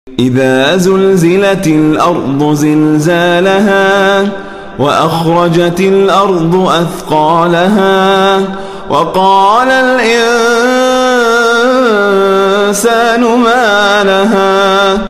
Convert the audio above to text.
إذا زلزلت الأرض زلزالها وأخرجت الأرض أثقالها وقال الإنسان ما لها